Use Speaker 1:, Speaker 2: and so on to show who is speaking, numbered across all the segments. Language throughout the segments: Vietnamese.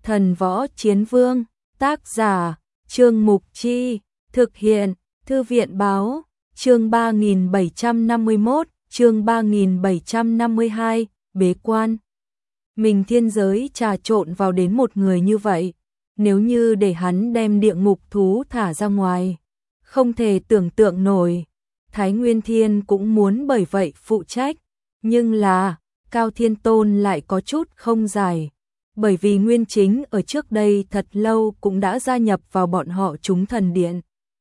Speaker 1: Thần Võ Chiến Vương, tác giả, Trương Mục Chi, thực hiện, Thư viện Báo, chương 3751, chương 3752, bế quan. Mình thiên giới trà trộn vào đến một người như vậy, nếu như để hắn đem địa ngục thú thả ra ngoài, không thể tưởng tượng nổi. Thái Nguyên Thiên cũng muốn bởi vậy phụ trách, nhưng là, Cao Thiên Tôn lại có chút không giải, bởi vì Nguyên Chính ở trước đây thật lâu cũng đã gia nhập vào bọn họ chúng thần điện.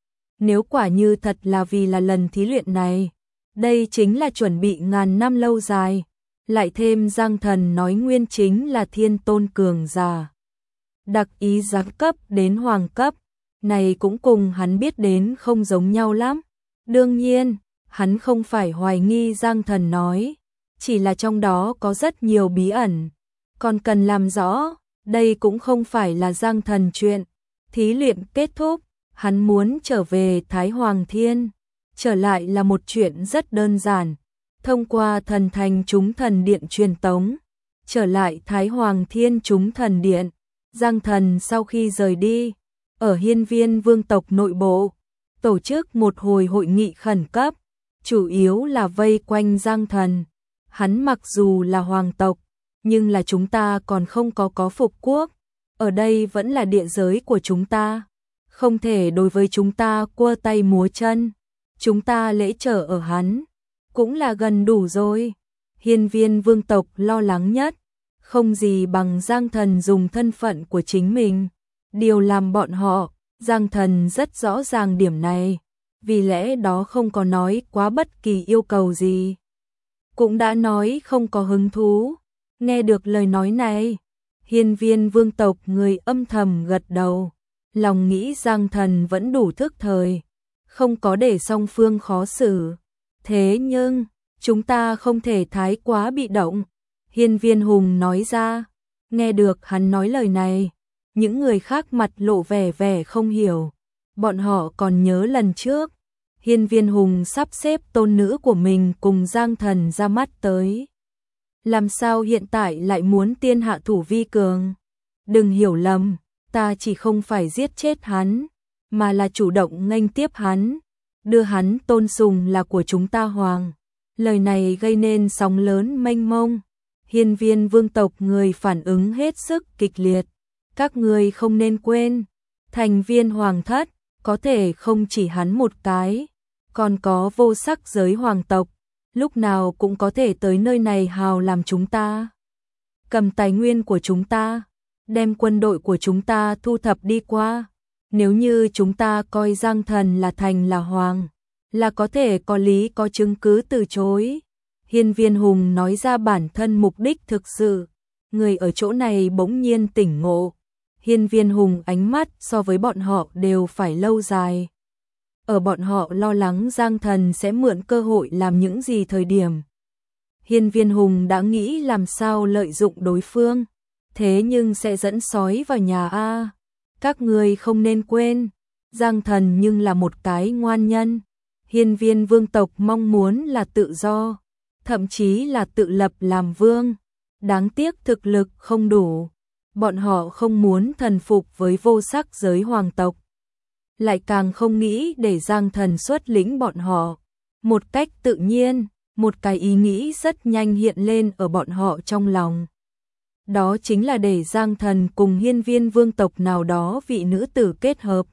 Speaker 1: Nếu quả như thật là vì là lần thí luyện này, đây chính là chuẩn bị ngàn năm lâu dài, lại thêm Giang Thần nói Nguyên Chính là Thiên Tôn cường giả. Đặc ý giáng cấp đến hoàng cấp, này cũng cùng hắn biết đến không giống nhau lắm. Đương nhiên, hắn không phải hoài nghi Giang Thần nói, chỉ là trong đó có rất nhiều bí ẩn, còn cần làm rõ, đây cũng không phải là Giang Thần chuyện. Thí luyện kết thúc, hắn muốn trở về Thái Hoàng Thiên, trở lại là một chuyện rất đơn giản, thông qua thần thành chúng thần điện truyền tống, trở lại Thái Hoàng Thiên chúng thần điện. Giang Thần sau khi rời đi, ở Hiên Viên vương tộc nội bộ, tổ chức một hồi hội nghị khẩn cấp, chủ yếu là vây quanh Giang Thần. Hắn mặc dù là hoàng tộc, nhưng là chúng ta còn không có phục quốc, ở đây vẫn là địa giới của chúng ta, không thể đối với chúng ta cua tay múa chân, chúng ta lễ trở ở hắn, cũng là gần đủ rồi. Hiên Viên vương tộc lo lắng nhất, không gì bằng Giang Thần dùng thân phận của chính mình, điều làm bọn họ. Giang Thần rất rõ ràng điểm này, vì lẽ đó không có nói quá bất kỳ yêu cầu gì. Cũng đã nói không có hứng thú. Nghe được lời nói này, Hiên Viên vương tộc người âm thầm gật đầu, lòng nghĩ Giang Thần vẫn đủ thức thời, không có để song phương khó xử. Thế nhưng, chúng ta không thể thái quá bị động. Hiên Viên Hùng nói ra, nghe được hắn nói lời này, những người khác mặt lộ vẻ không hiểu. Bọn họ còn nhớ lần trước, Hiên Viên Hùng sắp xếp tôn nữ của mình cùng Giang Thần ra mắt tới. Làm sao hiện tại lại muốn tiên hạ thủ vi cường? Đừng hiểu lầm, ta chỉ không phải giết chết hắn, mà là chủ động nghênh tiếp hắn, đưa hắn tôn sùng là của chúng ta hoàng. Lời này gây nên sóng lớn mênh mông. Hiên Viên vương tộc người phản ứng hết sức kịch liệt. Các người không nên quên, thành viên hoàng thất, có thể không chỉ hắn một cái, còn có vô sắc giới hoàng tộc, lúc nào cũng có thể tới nơi này hào làm chúng ta. Cầm tài nguyên của chúng ta, đem quân đội của chúng ta thu thập đi qua. Nếu như chúng ta coi Giang Thần là thành là hoàng, là có thể có lý có chứng cứ từ chối. Hiên Viên Hùng nói ra bản thân mục đích thực sự, người ở chỗ này bỗng nhiên tỉnh ngộ. Hiên Viên Hùng ánh mắt so với bọn họ đều phải lâu dài. Ở bọn họ lo lắng Giang Thần sẽ mượn cơ hội làm những gì thời điểm, Hiên Viên Hùng đã nghĩ làm sao lợi dụng đối phương, thế nhưng sẽ dẫn sói vào nhà a. Các người không nên quên, Giang Thần nhưng là một cái ngoan nhân. Hiên Viên vương tộc mong muốn là tự do, thậm chí là tự lập làm vương. Đáng tiếc thực lực không đủ, bọn họ không muốn thần phục với vô sắc giới hoàng tộc, lại càng không nghĩ để Giang Thần xuất lĩnh bọn họ. Một cách tự nhiên, một cái ý nghĩ rất nhanh hiện lên ở bọn họ trong lòng. Đó chính là để Giang Thần cùng Hiên Viên vương tộc nào đó vị nữ tử kết hợp,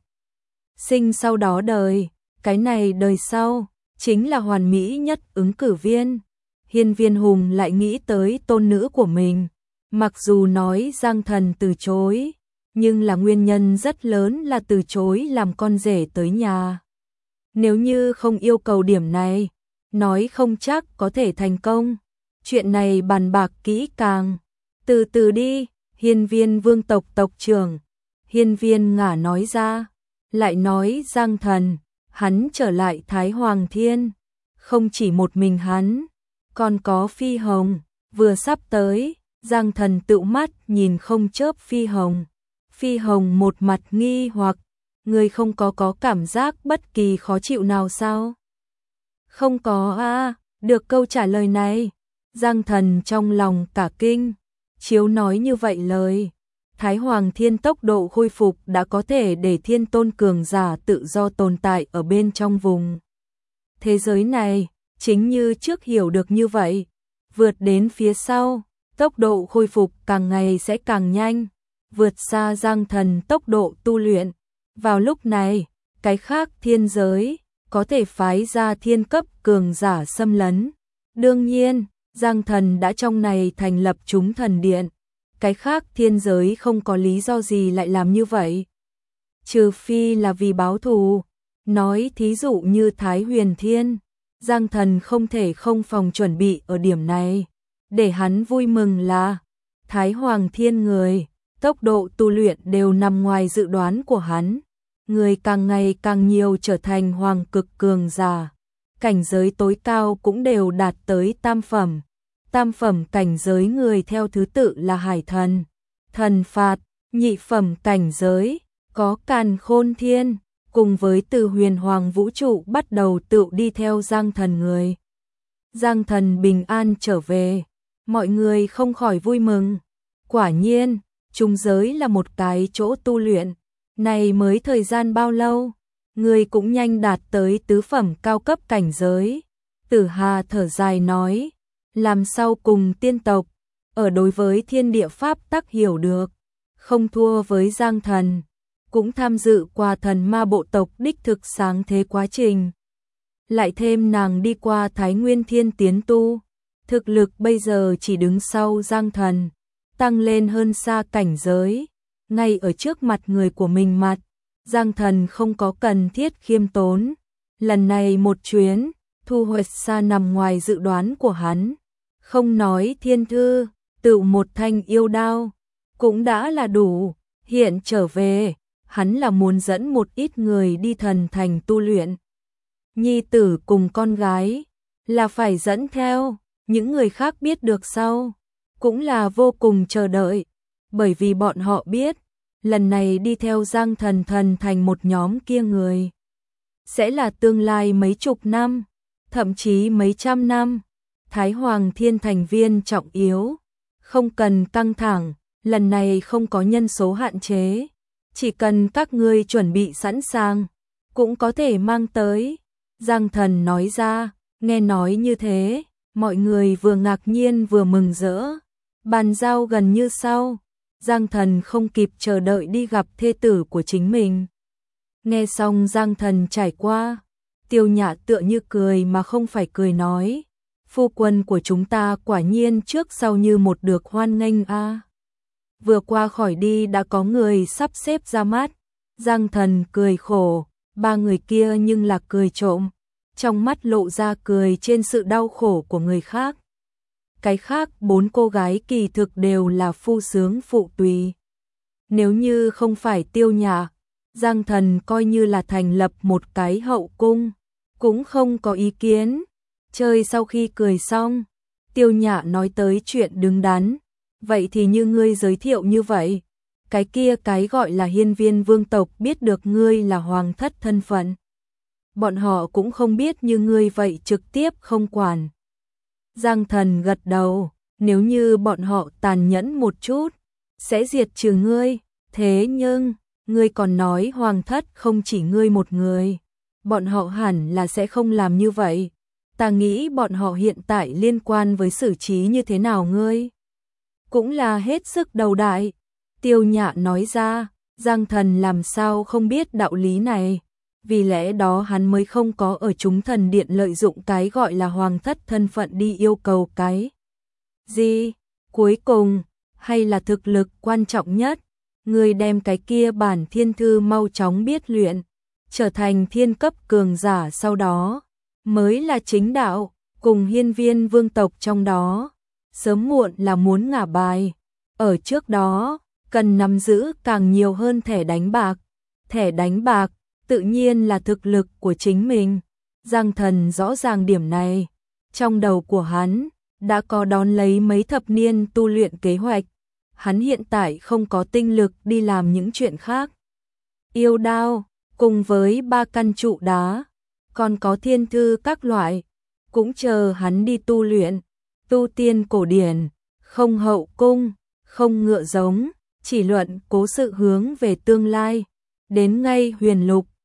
Speaker 1: sinh sau đó đời, cái này đời sau chính là hoàn mỹ nhất ứng cử viên. Hiên Viên Hùng lại nghĩ tới tôn nữ của mình, mặc dù nói Giang Thần từ chối, nhưng là nguyên nhân rất lớn là từ chối làm con rể tới nhà. Nếu như không yêu cầu điểm này, nói không chắc có thể thành công. Chuyện này bàn bạc kỹ càng. Từ từ đi, Hiên Viên vương tộc tộc trưởng. Hiên Viên ngả nói ra, lại nói Giang Thần, hắn trở lại Thái Hoàng Thiên. Không chỉ một mình hắn, còn có Phi Hồng, vừa sắp tới. Giang Thần tựu mắt nhìn không chớp Phi Hồng. Phi Hồng một mặt nghi hoặc, người không có cảm giác bất kỳ khó chịu nào sao? Không có a. Được câu trả lời này, Giang Thần trong lòng cả kinh, chiếu nói như vậy lời, Thái Hoàng Thiên tốc độ khôi phục đã có thể để thiên tôn cường giả tự do tồn tại ở bên trong vùng thế giới này, chính như trước hiểu được như vậy, vượt đến phía sau, tốc độ khôi phục càng ngày sẽ càng nhanh, vượt xa Giang Thần tốc độ tu luyện. Vào lúc này, cái khác thiên giới có thể phái ra thiên cấp cường giả xâm lấn. Đương nhiên, Giang Thần đã trong này thành lập chúng thần điện, cái khác thiên giới không có lý do gì lại làm như vậy. Trừ phi là vì báo thù, nói thí dụ như Thái Huyền Thiên, Giang Thần không thể không phòng chuẩn bị ở điểm này. Để hắn vui mừng là, Thái Hoàng Thiên người, tốc độ tu luyện đều nằm ngoài dự đoán của hắn. Người càng ngày càng nhiều trở thành hoàng cực cường giả. Cảnh giới tối cao cũng đều đạt tới tam phẩm. Tam phẩm cảnh giới người theo thứ tự là Hải Thần, Thần Phạt, nhị phẩm cảnh giới, có Càn Khôn Thiên, cùng với từ huyền hoàng vũ trụ bắt đầu tự đi theo Giang Thần người. Giang Thần bình an trở về, mọi người không khỏi vui mừng. Quả nhiên, trung giới là một cái chỗ tu luyện, này mới thời gian bao lâu, người cũng nhanh đạt tới tứ phẩm cao cấp cảnh giới. Tử Hà thở dài nói, làm sao cùng tiên tộc, ở đối với thiên địa pháp tắc hiểu được, không thua với Giang Thần, cũng tham dự qua thần ma bộ tộc đích thực sáng thế quá trình. Lại thêm nàng đi qua Thái Nguyên Thiên tiến tu, thực lực bây giờ chỉ đứng sau Giang Thần, tăng lên hơn xa cảnh giới, ngay ở trước mặt người của mình mặt, Giang Thần không có cần thiết khiêm tốn. Lần này một chuyến, thu hoạch xa nằm ngoài dự đoán của hắn, không nói thiên thư, tự một thanh yêu đao, cũng đã là đủ. Hiện trở về, hắn là muốn dẫn một ít người đi thần thành tu luyện. Nhi tử cùng con gái, là phải dẫn theo, những người khác biết được sau, cũng là vô cùng chờ đợi, bởi vì bọn họ biết, lần này đi theo Giang Thần thần thành một nhóm kia người, sẽ là tương lai mấy chục năm, thậm chí mấy trăm năm, Thái Hoàng Thiên thành viên trọng yếu, không cần căng thẳng, lần này không có nhân số hạn chế, chỉ cần các ngươi chuẩn bị sẵn sàng, cũng có thể mang tới. Giang Thần nói ra, nghe nói như thế, mọi người vừa ngạc nhiên vừa mừng rỡ, bàn giao gần như sau. Giang Thần không kịp chờ đợi đi gặp thê tử của chính mình. Nghe xong Giang Thần trải qua, Tiêu Nhã tựa như cười mà không phải cười nói, phu quân của chúng ta quả nhiên trước sau như một được hoan nghênh a. Vừa qua khỏi đi đã có người sắp xếp ra mắt. Giang Thần cười khổ, ba người kia nhưng là cười trộm, trong mắt lộ ra cười trên sự đau khổ của người khác. Cái khác bốn cô gái kỳ thực đều là phu sướng phụ tùy. Nếu như không phải Tiêu Nhã, Giang Thần coi như là thành lập một cái hậu cung, cũng không có ý kiến. Chơi sau khi cười xong, Tiêu Nhã nói tới chuyện đứng đắn. Vậy thì như ngươi giới thiệu như vậy, cái kia cái gọi là hiên viên vương tộc biết được ngươi là hoàng thất thân phận. Bọn họ cũng không biết như ngươi vậy trực tiếp không quản. Giang Thần gật đầu, nếu như bọn họ tàn nhẫn một chút, sẽ diệt trừ ngươi. Thế nhưng, ngươi còn nói hoàng thất không chỉ ngươi một người. Bọn họ hẳn là sẽ không làm như vậy. Ta nghĩ bọn họ hiện tại liên quan với xử trí như thế nào ngươi? Cũng là hết sức đầu đại. Tiêu Nhã nói ra, Giang Thần làm sao không biết đạo lý này. Vì lẽ đó hắn mới không có ở chúng thần điện lợi dụng cái gọi là hoàng thất thân phận đi yêu cầu cái gì. Cuối cùng, hay là thực lực quan trọng nhất. Người đem cái kia bản thiên thư mau chóng biết luyện, trở thành thiên cấp cường giả sau đó, mới là chính đạo, cùng hiên viên vương tộc trong đó. Sớm muộn là muốn ngả bài. Ở trước đó, cần nắm giữ càng nhiều hơn thẻ đánh bạc. Thẻ đánh bạc, tự nhiên là thực lực của chính mình. Giang Thần rõ ràng điểm này. Trong đầu của hắn, đã có đón lấy mấy thập niên tu luyện kế hoạch. Hắn hiện tại không có tinh lực đi làm những chuyện khác. Yêu đao, cùng với 3 căn trụ đá, còn có thiên thư các loại, cũng chờ hắn đi tu luyện. Tu tiên cổ điển, không hậu cung, không ngựa giống, chỉ luận cố sự hướng về tương lai. Đến ngay huyền lục,